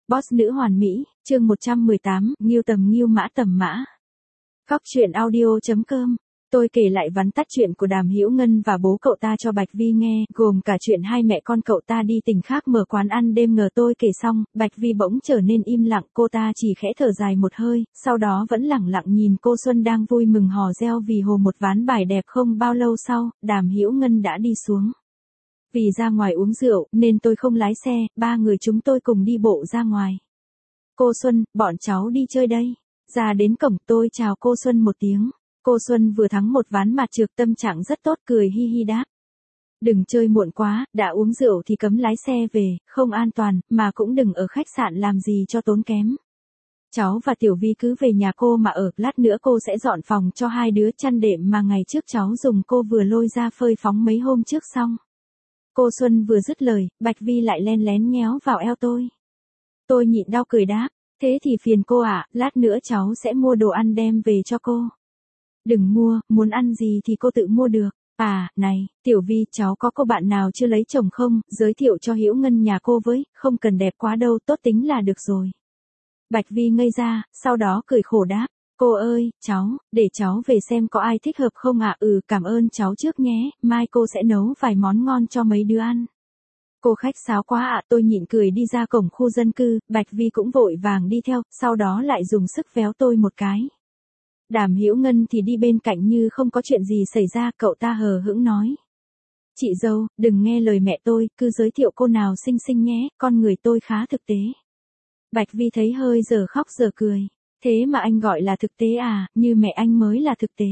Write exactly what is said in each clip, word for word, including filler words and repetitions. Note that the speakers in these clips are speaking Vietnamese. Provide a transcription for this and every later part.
Boss nữ hoàn mỹ, chương một trăm mười tám, Ngưu tầm Ngưu mã tầm mã. Cóc truyện audio chấm com. Tôi kể lại vắn tắt chuyện của Đàm Hữu Ngân và bố cậu ta cho Bạch Vi nghe, gồm cả chuyện hai mẹ con cậu ta đi tỉnh khác mở quán ăn đêm. Ngờ tôi kể xong, Bạch Vi bỗng trở nên im lặng, cô ta chỉ khẽ thở dài một hơi, sau đó vẫn lẳng lặng nhìn cô Xuân đang vui mừng hò reo vì hồ một ván bài đẹp. Không bao lâu sau, Đàm Hữu Ngân đã đi xuống. Vì ra ngoài uống rượu, nên tôi không lái xe, ba người chúng tôi cùng đi bộ ra ngoài. Cô Xuân, bọn cháu đi chơi đây. Ra đến cổng tôi chào cô Xuân một tiếng. Cô Xuân vừa thắng một ván mặt trược, tâm trạng rất tốt, cười hi hi đáp. Đừng chơi muộn quá, đã uống rượu thì cấm lái xe về, không an toàn, mà cũng đừng ở khách sạn làm gì cho tốn kém. Cháu và Tiểu Vi cứ về nhà cô mà ở, lát nữa cô sẽ dọn phòng cho hai đứa, chăn đệm mà ngày trước cháu dùng cô vừa lôi ra phơi phóng mấy hôm trước xong. Cô Xuân vừa dứt lời, Bạch Vi lại len lén nhéo vào eo tôi. Tôi nhịn đau cười đáp, thế thì phiền cô ạ, à, lát nữa cháu sẽ mua đồ ăn đem về cho cô. Đừng mua, muốn ăn gì thì cô tự mua được. À, này, Tiểu Vi, cháu có cô bạn nào chưa lấy chồng không, giới thiệu cho Hữu Ngân nhà cô với, không cần đẹp quá đâu, tốt tính là được rồi. Bạch Vi ngây ra, sau đó cười khổ đáp, cô ơi, cháu, để cháu về xem có ai thích hợp không ạ. Ừ, cảm ơn cháu trước nhé, mai cô sẽ nấu vài món ngon cho mấy đứa ăn. Cô khách sáo quá ạ. Tôi nhịn cười đi ra cổng khu dân cư, Bạch Vi cũng vội vàng đi theo, sau đó lại dùng sức véo tôi một cái. Đàm Hữu Ngân thì đi bên cạnh như không có chuyện gì xảy ra, cậu ta hờ hững nói. Chị dâu, đừng nghe lời mẹ tôi, cứ giới thiệu cô nào xinh xinh nhé, con người tôi khá thực tế. Bạch Vi thấy hơi giờ khóc giờ cười. Thế mà anh gọi là thực tế à, như mẹ anh mới là thực tế.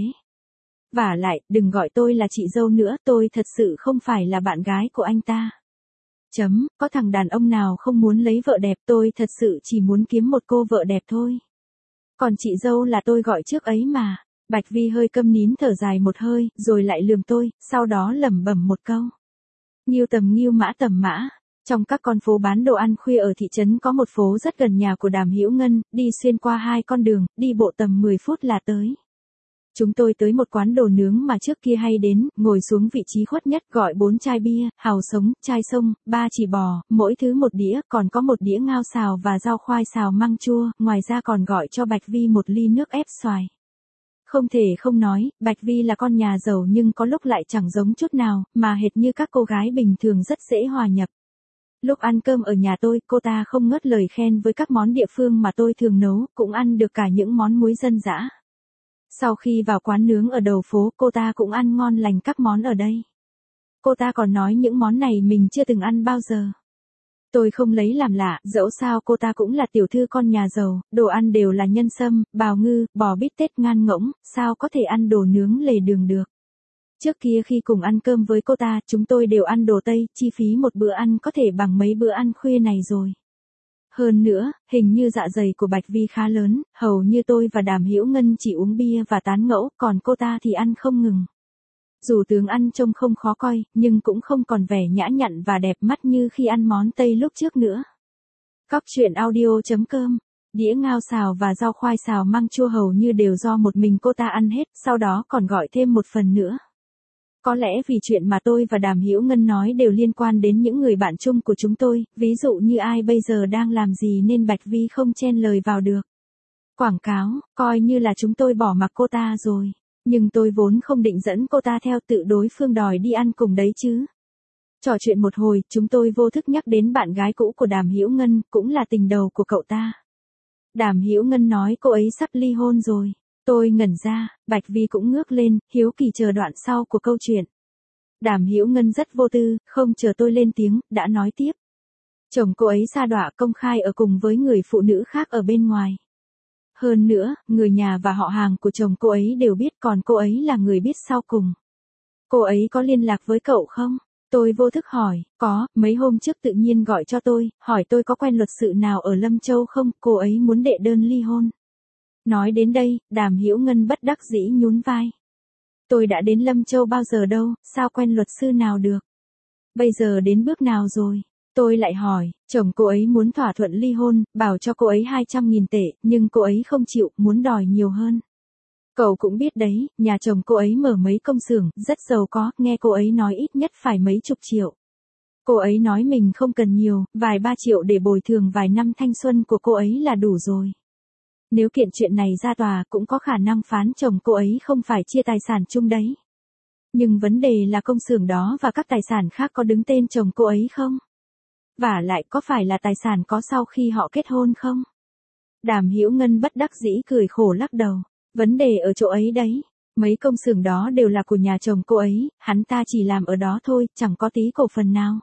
Vả lại, đừng gọi tôi là chị dâu nữa, tôi thật sự không phải là bạn gái của anh ta. Chấm, có thằng đàn ông nào không muốn lấy vợ đẹp, tôi thật sự chỉ muốn kiếm một cô vợ đẹp thôi. Còn chị dâu là tôi gọi trước ấy mà. Bạch Vi hơi câm nín thở dài một hơi, rồi lại lườm tôi, sau đó lẩm bẩm một câu. Ngưu tầm Ngưu mã tầm mã. Trong các con phố bán đồ ăn khuya ở thị trấn có một phố rất gần nhà của Đàm Hữu Ngân, đi xuyên qua hai con đường, đi bộ tầm mười phút là tới. Chúng tôi tới một quán đồ nướng mà trước kia hay đến, ngồi xuống vị trí khuất nhất, gọi bốn chai bia, hàu sống, chai sông, ba chỉ bò, mỗi thứ một đĩa, còn có một đĩa ngao xào và rau khoai xào măng chua, ngoài ra còn gọi cho Bạch Vi một ly nước ép xoài. Không thể không nói, Bạch Vi là con nhà giàu nhưng có lúc lại chẳng giống chút nào, mà hệt như các cô gái bình thường rất dễ hòa nhập. Lúc ăn cơm ở nhà tôi, cô ta không ngớt lời khen với các món địa phương mà tôi thường nấu, cũng ăn được cả những món muối dân dã. Sau khi vào quán nướng ở đầu phố, cô ta cũng ăn ngon lành các món ở đây. Cô ta còn nói những món này mình chưa từng ăn bao giờ. Tôi không lấy làm lạ, dẫu sao cô ta cũng là tiểu thư con nhà giàu, đồ ăn đều là nhân sâm, bào ngư, bò bít tết ngan ngỗng, sao có thể ăn đồ nướng lề đường được. Trước kia khi cùng ăn cơm với cô ta, chúng tôi đều ăn đồ Tây, chi phí một bữa ăn có thể bằng mấy bữa ăn khuya này rồi. Hơn nữa, hình như dạ dày của Bạch Vi khá lớn, hầu như tôi và Đàm Hữu Ngân chỉ uống bia và tán ngẫu, còn cô ta thì ăn không ngừng. Dù tướng ăn trông không khó coi, nhưng cũng không còn vẻ nhã nhặn và đẹp mắt như khi ăn món Tây lúc trước nữa. Cóc truyện audio chấm com. Đĩa ngao xào và rau khoai xào măng chua hầu như đều do một mình cô ta ăn hết, sau đó còn gọi thêm một phần nữa. Có lẽ vì chuyện mà tôi và Đàm Hữu Ngân nói đều liên quan đến những người bạn chung của chúng tôi, ví dụ như ai bây giờ đang làm gì nên Bạch Vi không chen lời vào được. Quảng cáo, coi như là chúng tôi bỏ mặc cô ta rồi. Nhưng tôi vốn không định dẫn cô ta theo, tự đối phương đòi đi ăn cùng đấy chứ. Trò chuyện một hồi, chúng tôi vô thức nhắc đến bạn gái cũ của Đàm Hữu Ngân, cũng là tình đầu của cậu ta. Đàm Hữu Ngân nói cô ấy sắp ly hôn rồi. Tôi ngẩn ra, Bạch Vi cũng ngước lên, hiếu kỳ chờ đoạn sau của câu chuyện. Đàm Hữu Ngân rất vô tư, không chờ tôi lên tiếng, đã nói tiếp. Chồng cô ấy sa đọa công khai ở cùng với người phụ nữ khác ở bên ngoài. Hơn nữa, người nhà và họ hàng của chồng cô ấy đều biết, còn cô ấy là người biết sau cùng. Cô ấy có liên lạc với cậu không? Tôi vô thức hỏi, có, mấy hôm trước tự nhiên gọi cho tôi, hỏi tôi có quen luật sư nào ở Lâm Châu không, cô ấy muốn đệ đơn ly hôn. Nói đến đây, Đàm Hữu Ngân bất đắc dĩ nhún vai. Tôi đã đến Lâm Châu bao giờ đâu, sao quen luật sư nào được? Bây giờ đến bước nào rồi? Tôi lại hỏi, chồng cô ấy muốn thỏa thuận ly hôn, bảo cho cô ấy hai trăm nghìn tệ, nhưng cô ấy không chịu, muốn đòi nhiều hơn. Cậu cũng biết đấy, nhà chồng cô ấy mở mấy công xưởng, rất giàu có, nghe cô ấy nói ít nhất phải mấy chục triệu. Cô ấy nói mình không cần nhiều, vài ba triệu để bồi thường vài năm thanh xuân của cô ấy là đủ rồi. Nếu kiện chuyện này ra tòa cũng có khả năng phán chồng cô ấy không phải chia tài sản chung đấy. Nhưng vấn đề là công xưởng đó và các tài sản khác có đứng tên chồng cô ấy không? Vả lại có phải là tài sản có sau khi họ kết hôn không? Đàm Hữu Ngân bất đắc dĩ cười khổ lắc đầu. Vấn đề ở chỗ ấy đấy. Mấy công xưởng đó đều là của nhà chồng cô ấy, hắn ta chỉ làm ở đó thôi, chẳng có tí cổ phần nào.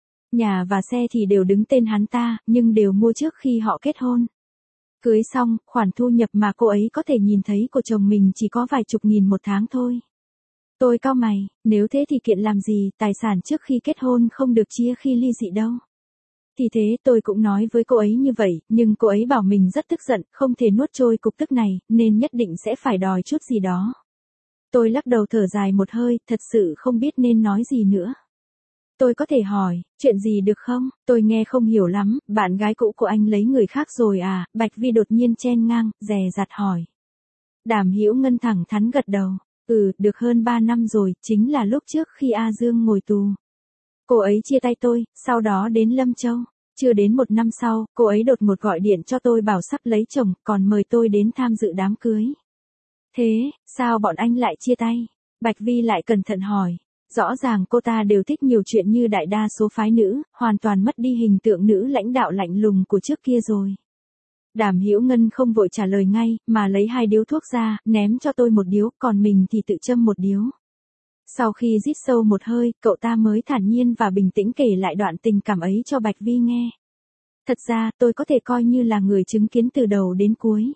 Nhà và xe thì đều đứng tên hắn ta, nhưng đều mua trước khi họ kết hôn. Cưới xong, khoản thu nhập mà cô ấy có thể nhìn thấy của chồng mình chỉ có vài chục nghìn một tháng thôi. Tôi cau mày, nếu thế thì kiện làm gì, tài sản trước khi kết hôn không được chia khi ly dị đâu. Thì thế tôi cũng nói với cô ấy như vậy, nhưng cô ấy bảo mình rất tức giận, không thể nuốt trôi cục tức này, nên nhất định sẽ phải đòi chút gì đó. Tôi lắc đầu thở dài một hơi, thật sự không biết nên nói gì nữa. Tôi có thể hỏi, chuyện gì được không? Tôi nghe không hiểu lắm, bạn gái cũ của anh lấy người khác rồi à? Bạch Vi đột nhiên chen ngang, dè dặt hỏi. Đàm Hữu Ngân thẳng thắn gật đầu. Ừ, được hơn ba năm rồi, chính là lúc trước khi A Dương ngồi tù. Cô ấy chia tay tôi, sau đó đến Lâm Châu. Chưa đến một năm sau, cô ấy đột ngột gọi điện cho tôi bảo sắp lấy chồng, còn mời tôi đến tham dự đám cưới. Thế, sao bọn anh lại chia tay? Bạch Vi lại cẩn thận hỏi. Rõ ràng cô ta đều thích nhiều chuyện như đại đa số phái nữ, hoàn toàn mất đi hình tượng nữ lãnh đạo lạnh lùng của trước kia rồi. Đàm Hữu Ngân không vội trả lời ngay, mà lấy hai điếu thuốc ra, ném cho tôi một điếu, còn mình thì tự châm một điếu. Sau khi rít sâu một hơi, cậu ta mới thản nhiên và bình tĩnh kể lại đoạn tình cảm ấy cho Bạch Vi nghe. Thật ra, tôi có thể coi như là người chứng kiến từ đầu đến cuối.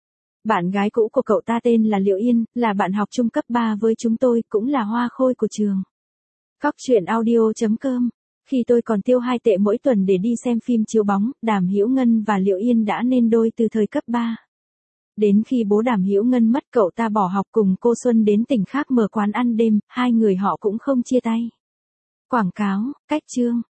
Bạn gái cũ của cậu ta tên là Liệu Yên, là bạn học trung cấp ba với chúng tôi, cũng là hoa khôi của trường. Cóc truyện audio chấm com. Khi tôi còn tiêu hai tệ mỗi tuần để đi xem phim chiếu bóng, Đàm Hữu Ngân và Liệu Yên đã nên đôi từ thời cấp ba. Đến khi bố Đàm Hữu Ngân mất, cậu ta bỏ học cùng cô Xuân đến tỉnh khác mở quán ăn đêm, hai người họ cũng không chia tay. Quảng cáo, cách chương.